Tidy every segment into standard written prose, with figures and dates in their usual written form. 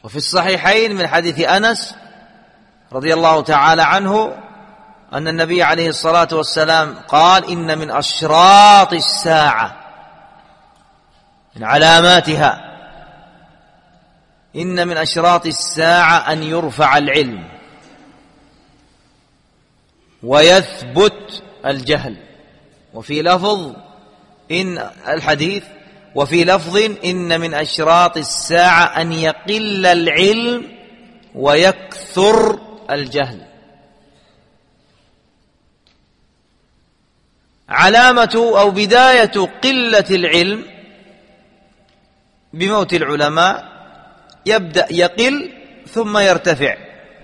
وفي الصحيحين من حديث أنس رضي الله تعالى عنه أن النبي عليه الصلاة والسلام قال: إن من أشراط الساعة، من علاماتها، إن من أشراط الساعة أن يرفع العلم ويثبت الجهل. وفي لفظ إن الحديث، وفي لفظ إن من أشراط الساعة أن يقل العلم ويكثر الجهل. علامة أو بداية قلة العلم بموت العلماء، يبدأ يقل ثم يرتفع،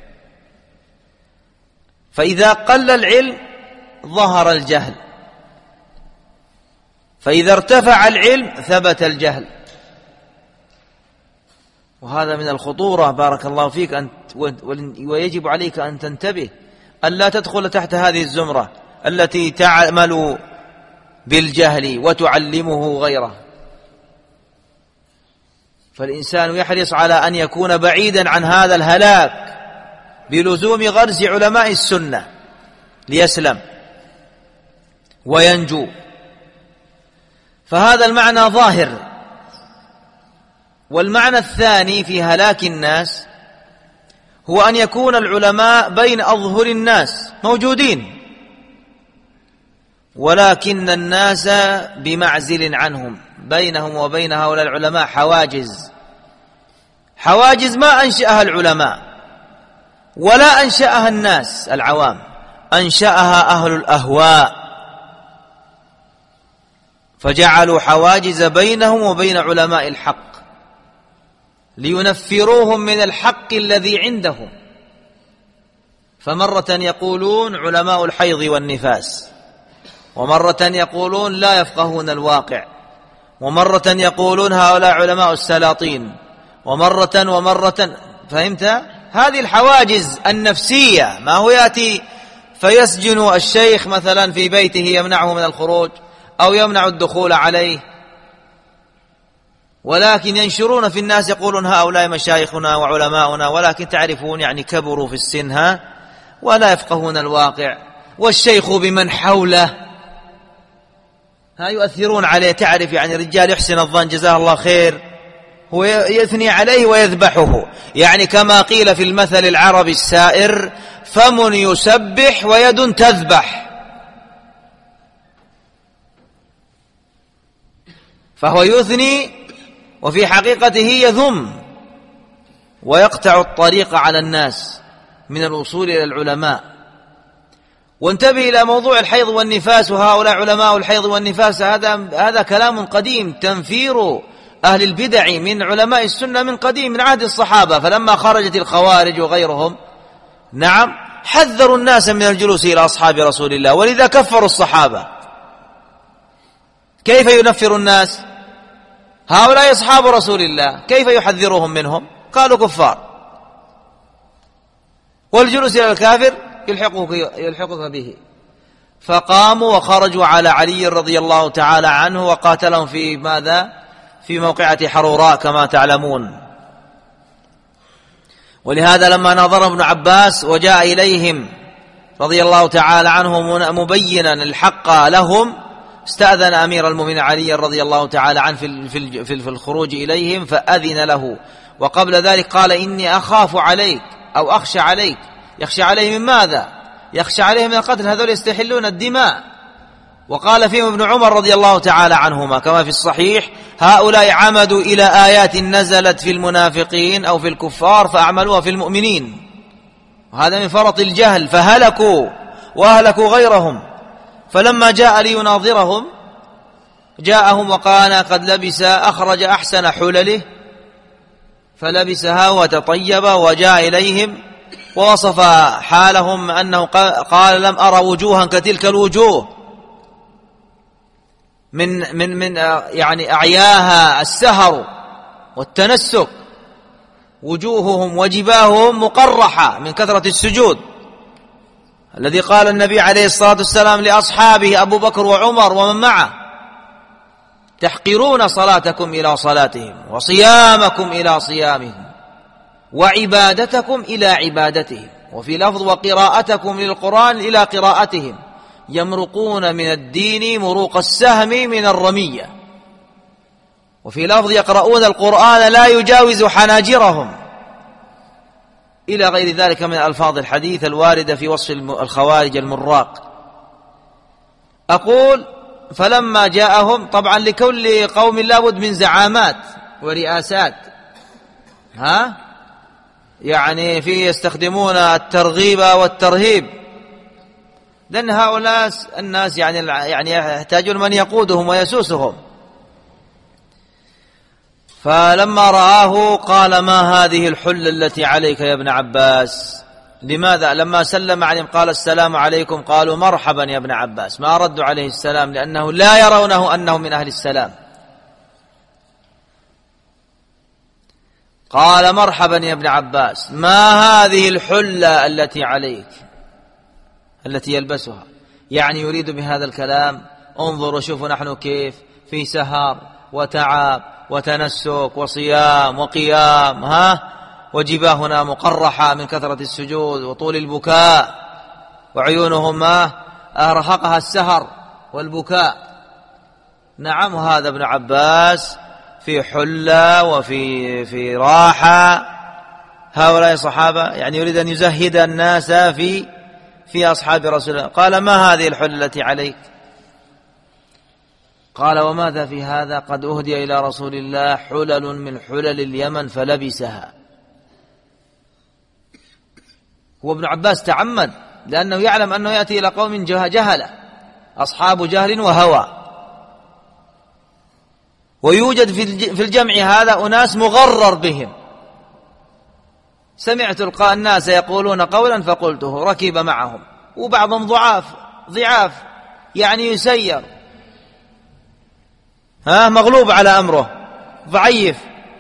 فإذا قل العلم ظهر الجهل، فإذا ارتفع العلم ثبت الجهل. وهذا من الخطورة بارك الله فيك، ويجب عليك أن تنتبه أن لا تدخل تحت هذه الزمرة التي تعمل بالجهل وتعلمه غيره. فالإنسان يحرص على أن يكون بعيدا عن هذا الهلاك بلزوم غرس علماء السنة ليسلم وينجو. فهذا المعنى ظاهر. والمعنى الثاني في هلاك الناس هو أن يكون العلماء بين أظهر الناس موجودين، ولكن الناس بمعزل عنهم، بينهم وبين هؤلاء العلماء حواجز، حواجز ما أنشأها العلماء ولا أنشأها الناس العوام، أنشأها أهل الأهواء، فجعلوا حواجز بينهم وبين علماء الحق لينفروهم من الحق الذي عندهم. فمرة يقولون علماء الحيض والنفاس، ومرة يقولون لا يفقهون الواقع، ومرة يقولون هؤلاء علماء السلاطين، ومرة. فهمت؟ هذه الحواجز النفسية. ما هو يأتي فيسجن الشيخ مثلا في بيته يمنعه من الخروج أو يمنع الدخول عليه، ولكن ينشرون في الناس يقولون هؤلاء مشايخنا وعلماؤنا، ولكن تعرفون يعني كبروا في السن ولا يفقهون الواقع، والشيخ بمن حوله يؤثرون عليه. تعرف يعني رجال يحسن الظن جزاه الله خير، هو يثني عليه ويذبحه، يعني كما قيل في المثل العربي السائر: فم يسبح ويد تذبح. فهو يثني وفي حقيقته يذم ويقطع الطريق على الناس من الوصول إلى العلماء. وانتبه إلى موضوع الحيض والنفاس، وهؤلاء علماء الحيض والنفاس، هذا كلام قديم، تنفير أهل البدع من علماء السنة من قديم، من عهد الصحابة. فلما خرجت الخوارج وغيرهم نعم حذروا الناس من الجلوس إلى أصحاب رسول الله، ولذا كفروا الصحابة. كيف ينفر الناس؟ هؤلاء أصحاب رسول الله كيف يحذرهم منهم؟ قالوا كفار. والجلوس إلى الكافر يلحقك به. فقاموا وخرجوا على علي رضي الله تعالى عنه وقاتلهم في ماذا؟ في موقعة حروراء كما تعلمون. ولهذا لما نظر ابن عباس وجاء إليهم رضي الله تعالى عنه مبينا الحق لهم، استأذن أمير المؤمنين علي رضي الله تعالى عنه في الخروج إليهم فأذن له. وقبل ذلك قال: إني أخاف عليك أو أخشى عليك. يخشى عليه من ماذا؟ يخشى عليه من القتل، هذول يستحلون الدماء. وقال فيهم ابن عمر رضي الله تعالى عنهما كما في الصحيح: هؤلاء عمدوا إلى آيات نزلت في المنافقين أو في الكفار فأعملوها في المؤمنين. وهذا من فرط الجهل، فهلكوا وأهلكوا غيرهم. فلما جاء ليناظرهم جاءهم وقال: قد لبس، أخرج أحسن حلله فلبسها وتطيب، وجاء إليهم ووصف حالهم أنه قال: لم أرى وجوها كتلك الوجوه من يعني أعياها السهر والتنسك، وجوههم وجباههم مقرحة من كثرة السجود، الذي قال النبي عليه الصلاة والسلام لأصحابه أبو بكر وعمر ومن معه: تحقرون صلاتكم إلى صلاتهم وصيامكم إلى صيامهم. وعبادتكم إلى عبادتهم، وفي لفظ وقراءتكم للقرآن إلى قراءتهم، يمرقون من الدين مروق السهم من الرمية. وفي لفظ يقرؤون القرآن لا يجاوز حناجرهم، إلى غير ذلك من ألفاظ الحديث الواردة في وصف الخوارج المراق. أقول فلما جاءهم، طبعا لكل قوم لابد من زعامات ورئاسات، يعني في يستخدمون الترغيب والترهيب، لأن هؤلاء الناس يعني يحتاجون من يقودهم ويسوسهم. فلما رآه قال ما هذه الحلة التي عليك يا ابن عباس؟ لماذا لما سلم عليهم قال السلام عليكم قالوا مرحبا يا ابن عباس؟ ما ردوا عليه السلام لأنه لا يرونه أنه من أهل السلام. قال مرحبا يا ابن عباس، ما هذه الحلة التي عليك التي يلبسها؟ يعني يريد بهذا الكلام انظروا شوفوا نحن كيف في سهر وتعب وتنسك وصيام وقيام، وجباهنا مقرحة من كثرة السجود وطول البكاء، وعيونهم أرهقها السهر والبكاء. نعم، وهذا ابن عباس في حلة وفي راحة. هؤلاء الصحابة يعني يريد أن يزهد الناس في أصحاب رسول الله. قال ما هذه الحلة التي عليك؟ قال وماذا في هذا؟ قد أهدي إلى رسول الله حلل من حلل اليمن فلبسها. هو ابن عباس تعمد لأنه يعلم أنه يأتي إلى قوم جهلة أصحاب جهل وهوى، ويوجد في الجمع هذا أناس مغرر بهم. سمعت الناس يقولون قولا فقلته، ركب معهم، وبعضهم ضعاف يعني يسير، مغلوب على أمره، ضعيف.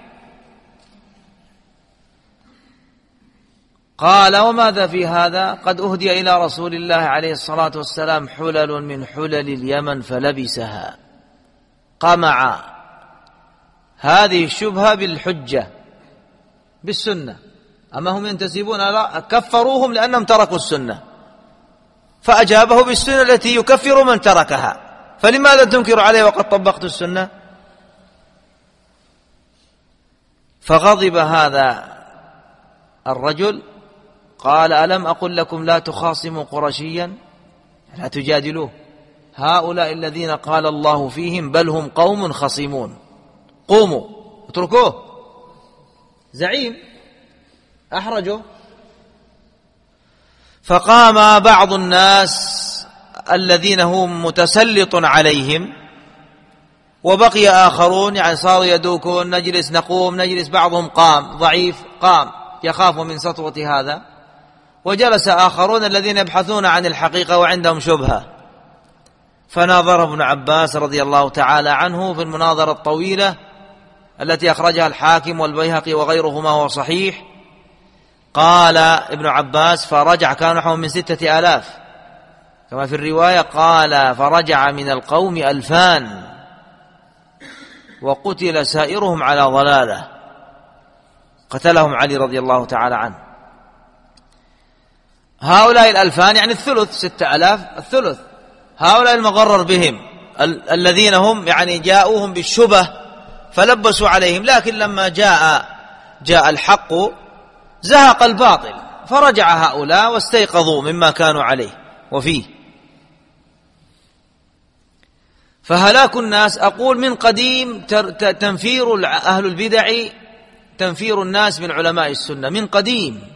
قال وماذا في هذا؟ قد أهدي إلى رسول الله عليه الصلاة والسلام حلل من حلل اليمن فلبسها. قمع هذه الشبهة بالحجة بالسنة، أما هم ينتسبون لا، كفروهم لأنهم تركوا السنة، فأجابه بالسنة التي يكفر من تركها، فلماذا تنكر عليه وقد طبقت السنة؟ فغضب هذا الرجل، قال ألم أقل لكم لا تخاصموا قرشيا، لا تجادلوه، هؤلاء الذين قال الله فيهم بل هم قوم خصيمون، قوموا اتركوه، زعيم أحرجه. فقام بعض الناس الذين هم متسلط عليهم، وبقي آخرون يعني صاروا يدوكون، نجلس نقوم نجلس، بعضهم قام ضعيف قام يخاف من سطوة هذا، وجلس آخرون الذين يبحثون عن الحقيقة وعندهم شبهة. فناظره ابن عباس رضي الله تعالى عنه في المناظرة الطويلة التي أخرجها الحاكم والبيهقي وغيرهما وهو صحيح. قال ابن عباس فرجع، كان نحو من 6000 كما في الرواية، قال فرجع من القوم 2000 وقتل سائرهم على ضلالة، قتلهم علي رضي الله تعالى عنه. هؤلاء 2000 يعني الثلث، 6000 الثلث، هؤلاء المغرر بهم الذين هم يعني جاءوهم بالشبه فلبسوا عليهم، لكن لما جاء الحق زهق الباطل، فرجع هؤلاء واستيقظوا مما كانوا عليه وفيه. فهلاك الناس، أقول من قديم تنفير أهل البدع، تنفير الناس من علماء السنة من قديم،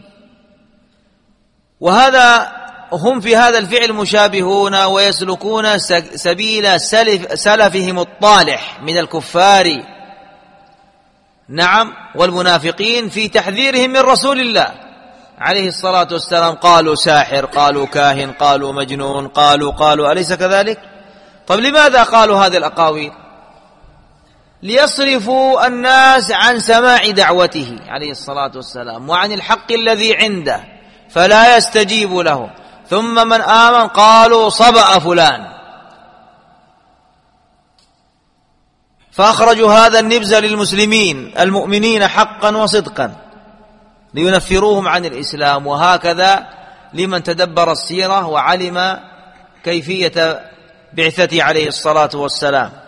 وهذا هم في هذا الفعل مشابهون ويسلكون سبيل سلفهم الطالح من الكفار، نعم، والمنافقين في تحذيرهم من رسول الله عليه الصلاة والسلام. قالوا ساحر، قالوا كاهن، قالوا مجنون، قالوا أليس كذلك؟ طب لماذا قالوا هذه الأقاويل؟ ليصرفوا الناس عن سماع دعوته عليه الصلاة والسلام وعن الحق الذي عنده، فلا يستجيب له. ثم من آمن قالوا صبأ فلان، فأخرجوا هذا النبز للمسلمين المؤمنين حقا وصدقا. لينفروهم عن الإسلام. وهكذا لمن تدبر السيرة وعلم كيفية بعثته عليه الصلاة والسلام.